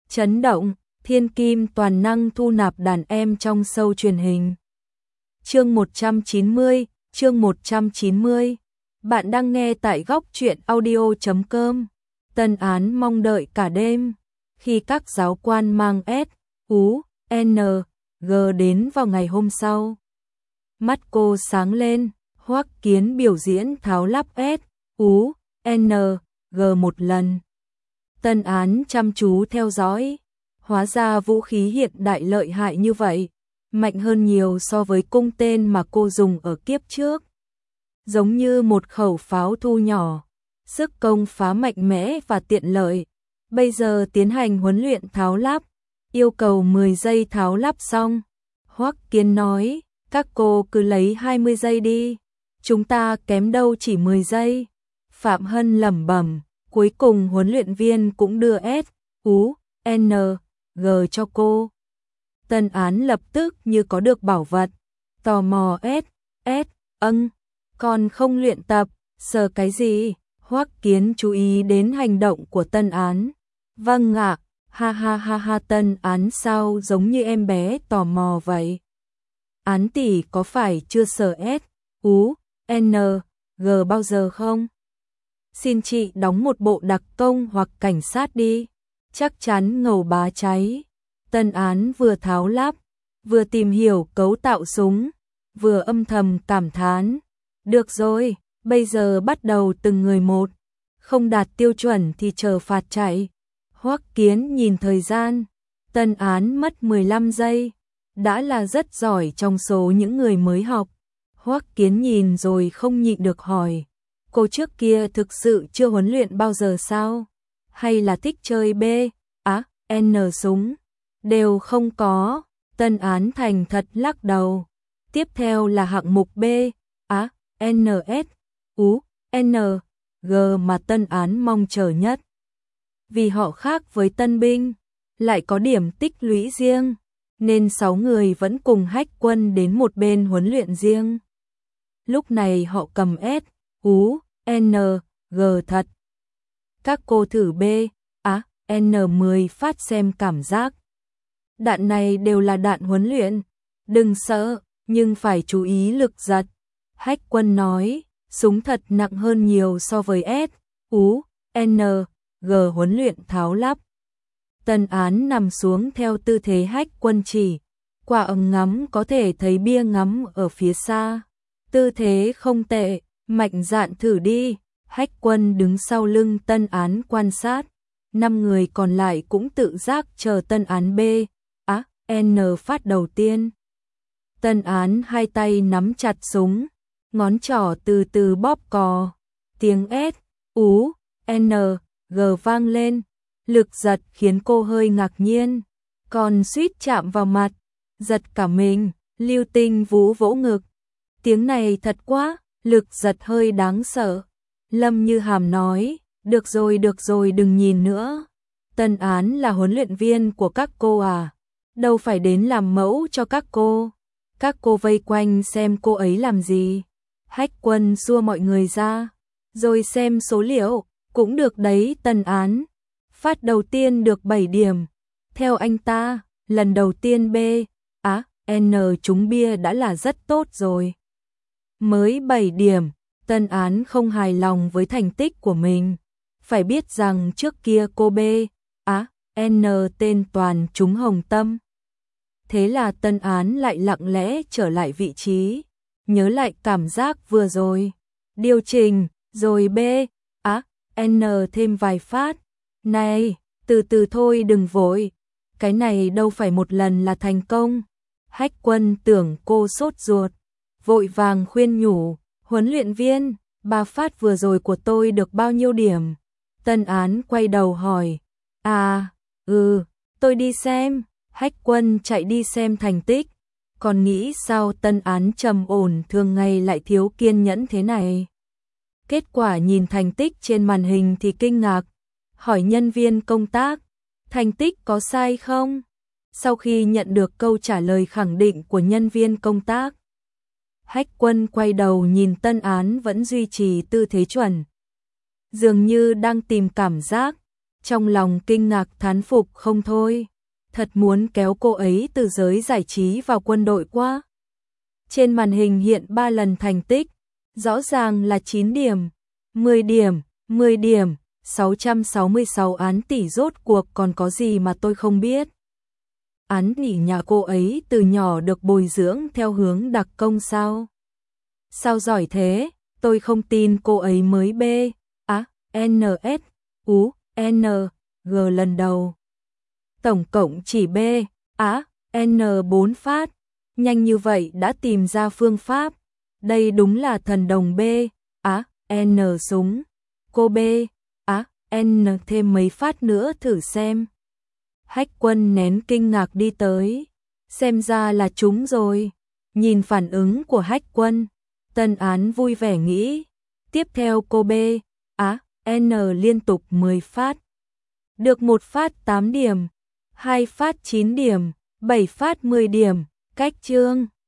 Chấn động, thiên kim toàn năng thu nạp đàn em trong show truyền hình. Chương 190, chương 190. Bạn đang nghe tại góc truyện audio.com. Tân án mong đợi cả đêm. Khi các giáo quan mang S, U, N, G đến vào ngày hôm sau. Mắt cô sáng lên, Hoắc Kiến biểu diễn tháo lắp S, U, N, G một lần. Tân án chăm chú theo dõi. Hóa ra vũ khí hiện đại lợi hại như vậy, mạnh hơn nhiều so với cung tên mà cô dùng ở kiếp trước. Giống như một khẩu pháo thu nhỏ, sức công phá mạnh mẽ và tiện lợi. Bây giờ tiến hành huấn luyện tháo lắp, yêu cầu 10 giây tháo lắp xong. Hoắc Kiến nói, các cô cứ lấy 20 giây đi, chúng ta kém đâu chỉ 10 giây. Phạm Hân lẩm bẩm, cuối cùng huấn luyện viên cũng đưa S, U, N, G cho cô. Tân án lập tức như có được bảo vật, tò mò S, con không luyện tập, sợ cái gì? Hoắc Kiến chú ý đến hành động của Tân án. Vâng ạ, ha ha ha ha. Tân án sao giống như em bé tò mò vậy? Án tỷ có phải chưa sợ S, U, N, G bao giờ không? Xin chị đóng một bộ đặc công hoặc cảnh sát đi, chắc chắn ngầu bá cháy. Tân án vừa tháo lắp, vừa tìm hiểu cấu tạo súng, vừa âm thầm cảm thán. Được rồi, bây giờ bắt đầu từng người một, không đạt tiêu chuẩn thì chờ phạt chạy. Hoắc Kiến nhìn thời gian, Tân án mất 15 giây, đã là rất giỏi trong số những người mới học. Hoắc Kiến nhìn rồi không nhịn được hỏi, cô trước kia thực sự chưa huấn luyện bao giờ sao? Hay là thích chơi B, N súng? Đều không có. Tân án thành thật lắc đầu. Tiếp theo là hạng mục B, N, S, U, N, G mà Tân án mong chờ nhất. Vì họ khác với tân binh, lại có điểm tích lũy riêng, nên 6 người vẫn cùng Hách Quân đến một bên huấn luyện riêng. Lúc này họ cầm S, U, N, G thật. Các cô thử B, N10 phát xem cảm giác. Đạn này đều là đạn huấn luyện, đừng sợ, nhưng phải chú ý lực giật. Hách Quân nói, súng thật nặng hơn nhiều so với S, U, N, G huấn luyện tháo lắp. Tân án nằm xuống theo tư thế Hách Quân chỉ, qua ống ngắm có thể thấy bia ngắm ở phía xa. Tư thế không tệ, mạnh dạn thử đi. Hách Quân đứng sau lưng Tân án quan sát. 5 người còn lại cũng tự giác chờ Tân án B, N phát đầu tiên. Tân án hai tay nắm chặt súng, ngón trỏ từ từ bóp cò. Tiếng S, U, N, G vang lên, lực giật khiến cô hơi ngạc nhiên, còn suýt chạm vào mặt, giật cả mình. Lưu Tinh Vũ vỗ ngực. Tiếng này thật quá, lực giật hơi đáng sợ. Lâm Như Hàm nói, được rồi đừng nhìn nữa. Tân án là huấn luyện viên của các cô à? Đâu phải đến làm mẫu cho các cô. Các cô vây quanh xem cô ấy làm gì. Hách Quân xua mọi người ra, rồi xem số liệu, cũng được đấy. Tân án phát đầu tiên được 7 điểm. Theo anh ta, lần đầu tiên B, N trúng bia đã là rất tốt rồi. Mới 7 điểm, Tân án không hài lòng với thành tích của mình. Phải biết rằng trước kia cô B, N tên toàn trúng hồng tâm. Thế là Tân án lại lặng lẽ trở lại vị trí, nhớ lại cảm giác vừa rồi, điều chỉnh, rồi B, N thêm vài phát. Này, từ từ thôi đừng vội, cái này đâu phải một lần là thành công. Hách Quân tưởng cô sốt ruột, vội vàng khuyên nhủ, huấn luyện viên, 3 phát vừa rồi của tôi được bao nhiêu điểm? Tân án quay đầu hỏi, tôi đi xem. Hách Quân chạy đi xem thành tích, còn nghĩ sao Tân án trầm ổn thường ngày lại thiếu kiên nhẫn thế này. Kết quả nhìn thành tích trên màn hình thì kinh ngạc, hỏi nhân viên công tác, thành tích có sai không? Sau khi nhận được câu trả lời khẳng định của nhân viên công tác, Hách Quân quay đầu nhìn Tân án vẫn duy trì tư thế chuẩn, dường như đang tìm cảm giác. trong lòng kinh ngạc thán phục không thôi. Thật muốn kéo cô ấy từ giới giải trí vào quân đội quá. Trên màn hình hiện 3 lần thành tích, rõ ràng là 9 điểm, 10 điểm, 10 điểm, 666 án tỷ rốt cuộc còn có gì mà tôi không biết. Án tỷ nhà cô ấy từ nhỏ được bồi dưỡng theo hướng đặc công sao? Sao giỏi thế, tôi không tin cô ấy mới B, N, S, U, N, G lần đầu. Tổng cộng chỉ B, N 4 phát, nhanh như vậy đã tìm ra phương pháp. Đây đúng là thần đồng B, N súng. Cô B, N thêm mấy phát nữa thử xem. Hách Quân nén kinh ngạc đi tới. Xem ra là trúng rồi. Nhìn phản ứng của Hách Quân, Tân Án vui vẻ nghĩ. Tiếp theo cô B, N liên tục 10 phát. Được 1 phát 8 điểm, 2 phát 9 điểm, 7 phát 10 điểm, cách chương.